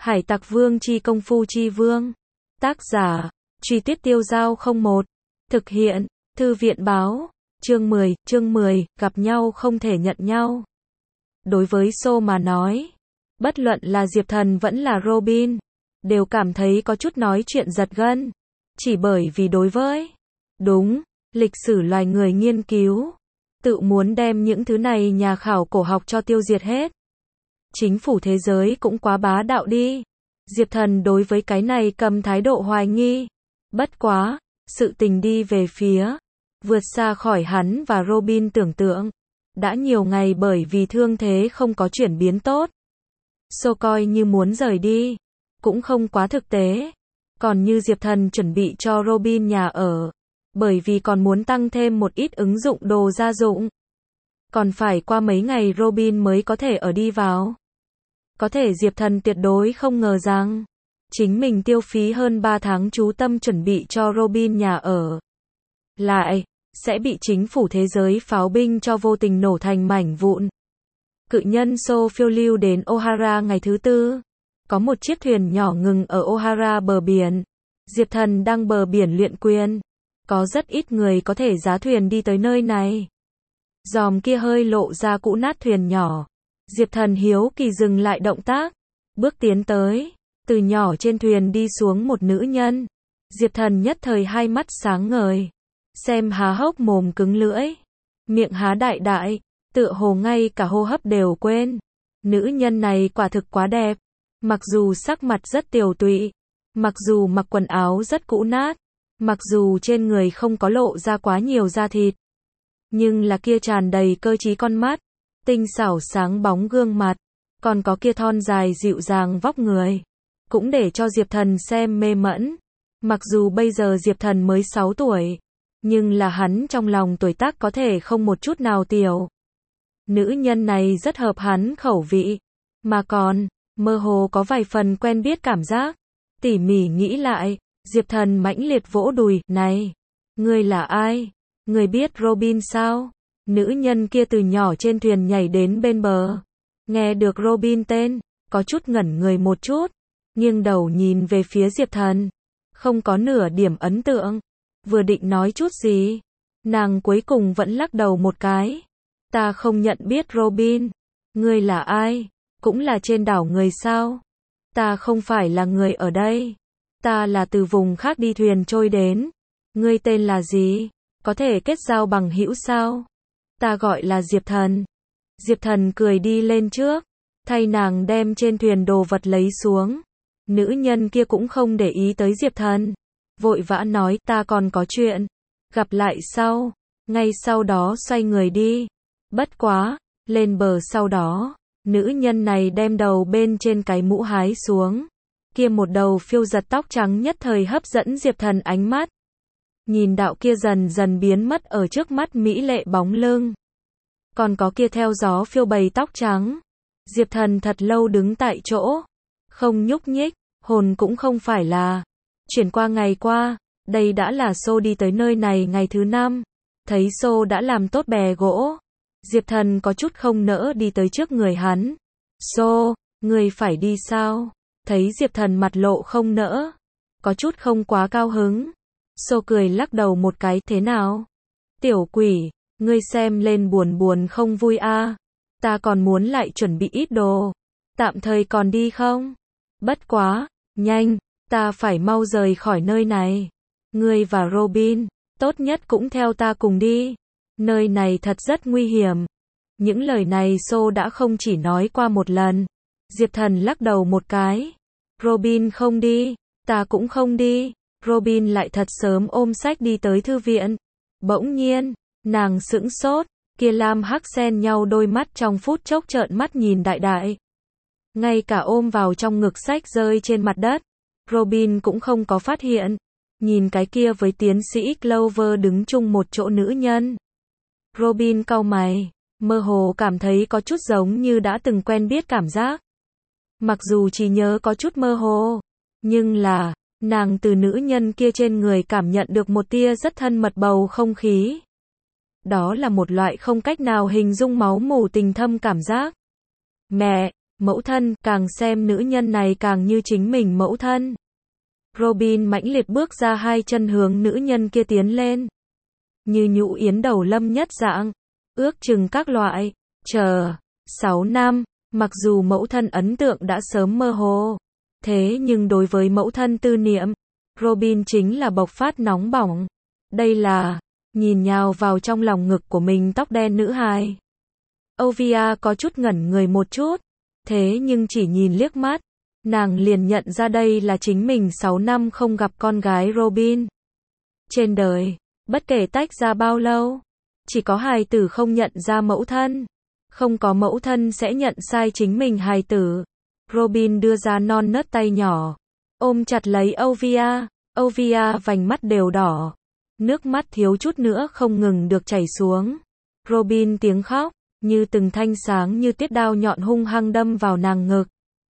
Hải Tặc Vương chi công phu chi vương. Tác giả, Truy Tuyết Tiêu Dao 01. Thực hiện, Thư viện báo. Chương 10, gặp nhau không thể nhận nhau. Đối với So mà nói, bất luận là Diệp Thần vẫn là Robin, đều cảm thấy có chút nói chuyện giật gân. Chỉ bởi vì đối với, lịch sử loài người nghiên cứu, tự muốn đem những thứ này nhà khảo cổ học cho tiêu diệt hết. Chính phủ thế giới cũng quá bá đạo đi. Diệp Thần đối với cái này cầm thái độ hoài nghi. Bất quá, sự tình đi về phía vượt xa khỏi hắn và Robin tưởng tượng. Đã nhiều ngày bởi vì thương thế không có chuyển biến tốt, So coi như muốn rời đi, cũng không quá thực tế. Còn như Diệp Thần chuẩn bị cho Robin nhà ở, bởi vì còn muốn tăng thêm một ít ứng dụng đồ gia dụng. Còn phải qua mấy ngày Robin mới có thể ở đi vào. Có thể Diệp Thần tuyệt đối không ngờ rằng, chính mình tiêu phí hơn 3 tháng chú tâm chuẩn bị cho Robin nhà ở, lại sẽ bị chính phủ thế giới pháo binh cho vô tình nổ thành mảnh vụn. Cự nhân So phiêu lưu đến O'Hara ngày thứ tư. Có một chiếc thuyền nhỏ ngừng ở O'Hara bờ biển. Diệp Thần đang bờ biển luyện quyền. Có rất ít người có thể giá thuyền đi tới nơi này. Giòm kia hơi lộ ra cũ nát thuyền nhỏ. Diệp Thần hiếu kỳ dừng lại động tác, bước tiến tới. Từ nhỏ trên thuyền đi xuống một nữ nhân. Diệp Thần nhất thời hai mắt sáng ngời, xem há hốc mồm cứng lưỡi, miệng há đại đại, tựa hồ ngay cả hô hấp đều quên. Nữ nhân này quả thực quá đẹp. Mặc dù sắc mặt rất tiều tụy, mặc dù mặc quần áo rất cũ nát, mặc dù trên người không có lộ ra quá nhiều da thịt, nhưng là kia tràn đầy cơ trí con mắt, tinh xảo sáng bóng gương mặt, còn có kia thon dài dịu dàng vóc người, cũng để cho Diệp Thần xem mê mẫn. Mặc dù bây giờ Diệp Thần mới 6 tuổi, nhưng là hắn trong lòng tuổi tác có thể không một chút nào tiểu. Nữ nhân này rất hợp hắn khẩu vị, mà còn mơ hồ có vài phần quen biết cảm giác. Tỉ mỉ nghĩ lại, Diệp Thần mãnh liệt vỗ đùi, "Này, ngươi là ai? Ngươi biết Robin sao?" Nữ nhân kia từ nhỏ trên thuyền nhảy đến bên bờ, nghe được Robin tên, có chút ngẩn người một chút, nghiêng đầu nhìn về phía Diệp Thần, không có nửa điểm ấn tượng. Vừa định nói chút gì, nàng cuối cùng vẫn lắc đầu một cái. "Ta không nhận biết Robin. Ngươi là ai? Cũng là trên đảo người sao?" "Ta không phải là người ở đây. Ta là từ vùng khác đi thuyền trôi đến. Ngươi tên là gì? Có thể kết giao bằng hữu sao?" "Ta gọi là Diệp Thần." Diệp Thần cười đi lên trước, thay nàng đem trên thuyền đồ vật lấy xuống. Nữ nhân kia cũng không để ý tới Diệp Thần, vội vã nói, "Ta còn có chuyện. Gặp lại sau." Ngay sau đó xoay người đi. Bất quá, lên bờ sau đó, nữ nhân này đem đầu bên trên cái mũ hái xuống. Kia một đầu phiêu giật tóc trắng nhất thời hấp dẫn Diệp Thần ánh mắt. Nhìn đạo kia dần dần biến mất ở trước mắt mỹ lệ bóng lưng, còn có kia theo gió phiêu bầy tóc trắng. Diệp Thần thật lâu đứng tại chỗ, không nhúc nhích, hồn cũng không phải là chuyển qua. Ngày qua, đây đã là So đi tới nơi này ngày thứ 5. Thấy So đã làm tốt bè gỗ, Diệp Thần có chút không nỡ đi tới trước người hắn. "So, ngươi phải đi sao?" Thấy Diệp Thần mặt lộ không nỡ, có chút không quá cao hứng, So cười lắc đầu một cái, "Thế nào? Tiểu quỷ, ngươi xem lên buồn buồn không vui à? Ta còn muốn lại chuẩn bị ít đồ. Tạm thời còn đi không? Bất quá, nhanh, ta phải mau rời khỏi nơi này. Ngươi và Robin, tốt nhất cũng theo ta cùng đi. Nơi này thật rất nguy hiểm." Những lời này So đã không chỉ nói qua một lần. Diệp Thần lắc đầu một cái. "Robin không đi, ta cũng không đi." Robin lại thật sớm ôm sách đi tới thư viện. Bỗng nhiên, nàng sững sốt, kia lam hắc xen nhau đôi mắt trong phút chốc trợn mắt nhìn đại đại. Ngay cả ôm vào trong ngực sách rơi trên mặt đất, Robin cũng không có phát hiện. Nhìn cái kia với tiến sĩ Clover đứng chung một chỗ nữ nhân, Robin cau mày, mơ hồ cảm thấy có chút giống như đã từng quen biết cảm giác. Mặc dù chỉ nhớ có chút mơ hồ, nhưng là, nàng từ nữ nhân kia trên người cảm nhận được một tia rất thân mật bầu không khí. Đó là một loại không cách nào hình dung máu mủ tình thâm cảm giác. Mẫu thân, càng xem nữ nhân này càng như chính mình mẫu thân. Robin mãnh liệt bước ra hai chân hướng nữ nhân kia tiến lên. Như nhũ yến đầu lâm nhất dạng. Ước chừng các loại. 6 năm. Mặc dù mẫu thân ấn tượng đã sớm mơ hồ. Thế nhưng đối với mẫu thân tư niệm, Robin chính là bộc phát nóng bỏng. Đây là, nhìn nhào vào trong lòng ngực của mình tóc đen nữ hài. Olivia có chút ngẩn người một chút. Thế nhưng chỉ nhìn liếc mắt, nàng liền nhận ra đây là chính mình 6 năm không gặp con gái Robin. Trên đời, bất kể tách ra bao lâu, chỉ có hài tử không nhận ra mẫu thân. Không có mẫu thân sẽ nhận sai chính mình hài tử. Robin đưa ra non nớt tay nhỏ, ôm chặt lấy Olivia. Olivia vành mắt đều đỏ. Nước mắt thiếu chút nữa không ngừng được chảy xuống. Robin tiếng khóc, như từng thanh sáng như tiết đao nhọn hung hăng đâm vào nàng ngực.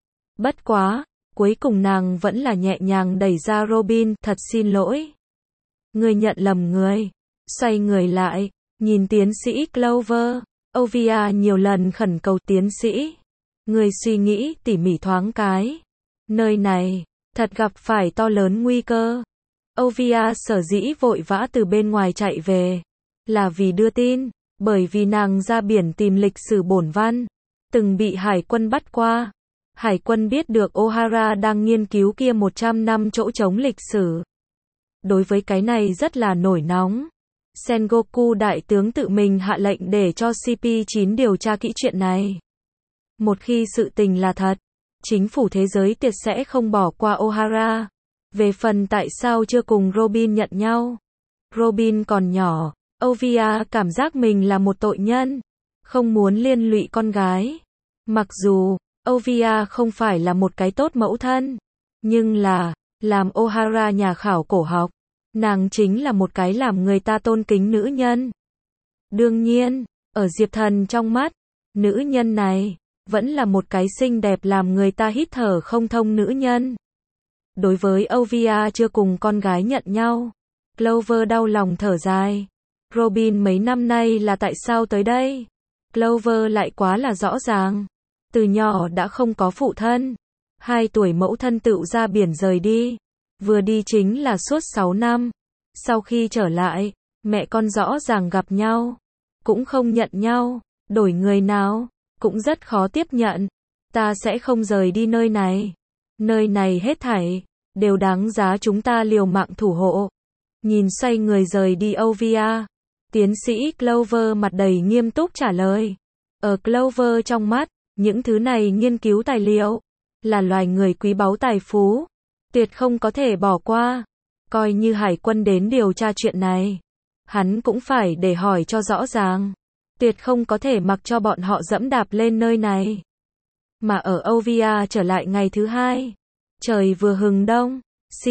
Bất quá, cuối cùng nàng vẫn là nhẹ nhàng đẩy ra Robin, thật xin lỗi. Người nhận lầm người. Xoay người lại, nhìn tiến sĩ Clover. Olivia nhiều lần khẩn cầu tiến sĩ. Người suy nghĩ tỉ mỉ thoáng cái. Nơi này, thật gặp phải to lớn nguy cơ. Olivia sở dĩ vội vã từ bên ngoài chạy về. Là vì đưa tin, bởi vì nàng ra biển tìm lịch sử bổn văn. Từng bị hải quân bắt qua. Hải quân biết được O'Hara đang nghiên cứu kia 100 năm chỗ trống lịch sử. Đối với cái này rất là nổi nóng. Sengoku đại tướng tự mình hạ lệnh để cho CP9 điều tra kỹ chuyện này. Một khi sự tình là thật, chính phủ thế giới tuyệt sẽ không bỏ qua O'Hara. Về phần tại sao chưa cùng Robin nhận nhau. Robin còn nhỏ, Olivia cảm giác mình là một tội nhân. Không muốn liên lụy con gái. Mặc dù, Olivia không phải là một cái tốt mẫu thân. Nhưng là, làm O'Hara nhà khảo cổ học. Nàng chính là một cái làm người ta tôn kính nữ nhân. Đương nhiên, ở Diệp Thần trong mắt, nữ nhân này, vẫn là một cái xinh đẹp làm người ta hít thở không thông nữ nhân. Đối với Olivia chưa cùng con gái nhận nhau, Clover đau lòng thở dài. Robin mấy năm nay là tại sao tới đây? Clover lại quá là rõ ràng. Từ nhỏ đã không có phụ thân. 2 tuổi mẫu thân tựu ra biển rời đi. Vừa đi chính là suốt 6 năm. Sau khi trở lại, mẹ con rõ ràng gặp nhau. Cũng không nhận nhau. Đổi người nào, cũng rất khó tiếp nhận. Ta sẽ không rời đi nơi này. Nơi này hết thảy, đều đáng giá chúng ta liều mạng thủ hộ. Nhìn xoay người rời đi Olivia. Tiến sĩ Clover mặt đầy nghiêm túc trả lời. Ở Clover trong mắt, những thứ này nghiên cứu tài liệu, là loài người quý báu tài phú. Tuyệt không có thể bỏ qua. Coi như hải quân đến điều tra chuyện này. Hắn cũng phải để hỏi cho rõ ràng. Tuyệt không có thể mặc cho bọn họ dẫm đạp lên nơi này. Mà ở Olivia trở lại ngày thứ 2. Trời vừa hừng đông.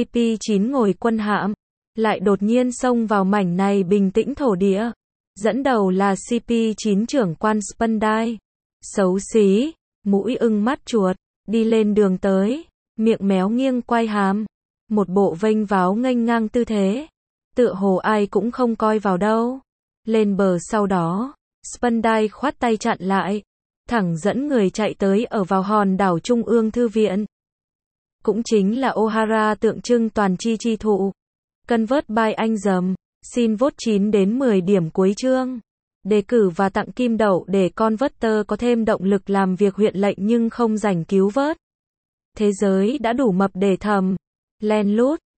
CP9 ngồi quân hạm. Lại đột nhiên xông vào mảnh này bình tĩnh thổ địa. Dẫn đầu là CP9 trưởng quan Spandai. Xấu xí, mũi ưng mắt chuột, đi lên đường tới, miệng méo nghiêng quay hàm. Một bộ vênh váo nghênh ngang tư thế. Tựa hồ ai cũng không coi vào đâu. Lên bờ sau đó, Spandai khoát tay chặn lại. Thẳng dẫn người chạy tới ở vào hòn đảo Trung ương Thư viện. Cũng chính là O'Hara tượng trưng toàn chi thụ. Convert by anh dầm. Xin vote 9 đến 10 điểm cuối chương. Đề cử và tặng kim đậu để Converter có thêm động lực làm việc huyện lệnh nhưng không rảnh cứu vớt. Thế giới đã đủ mập để thầm. Len lút.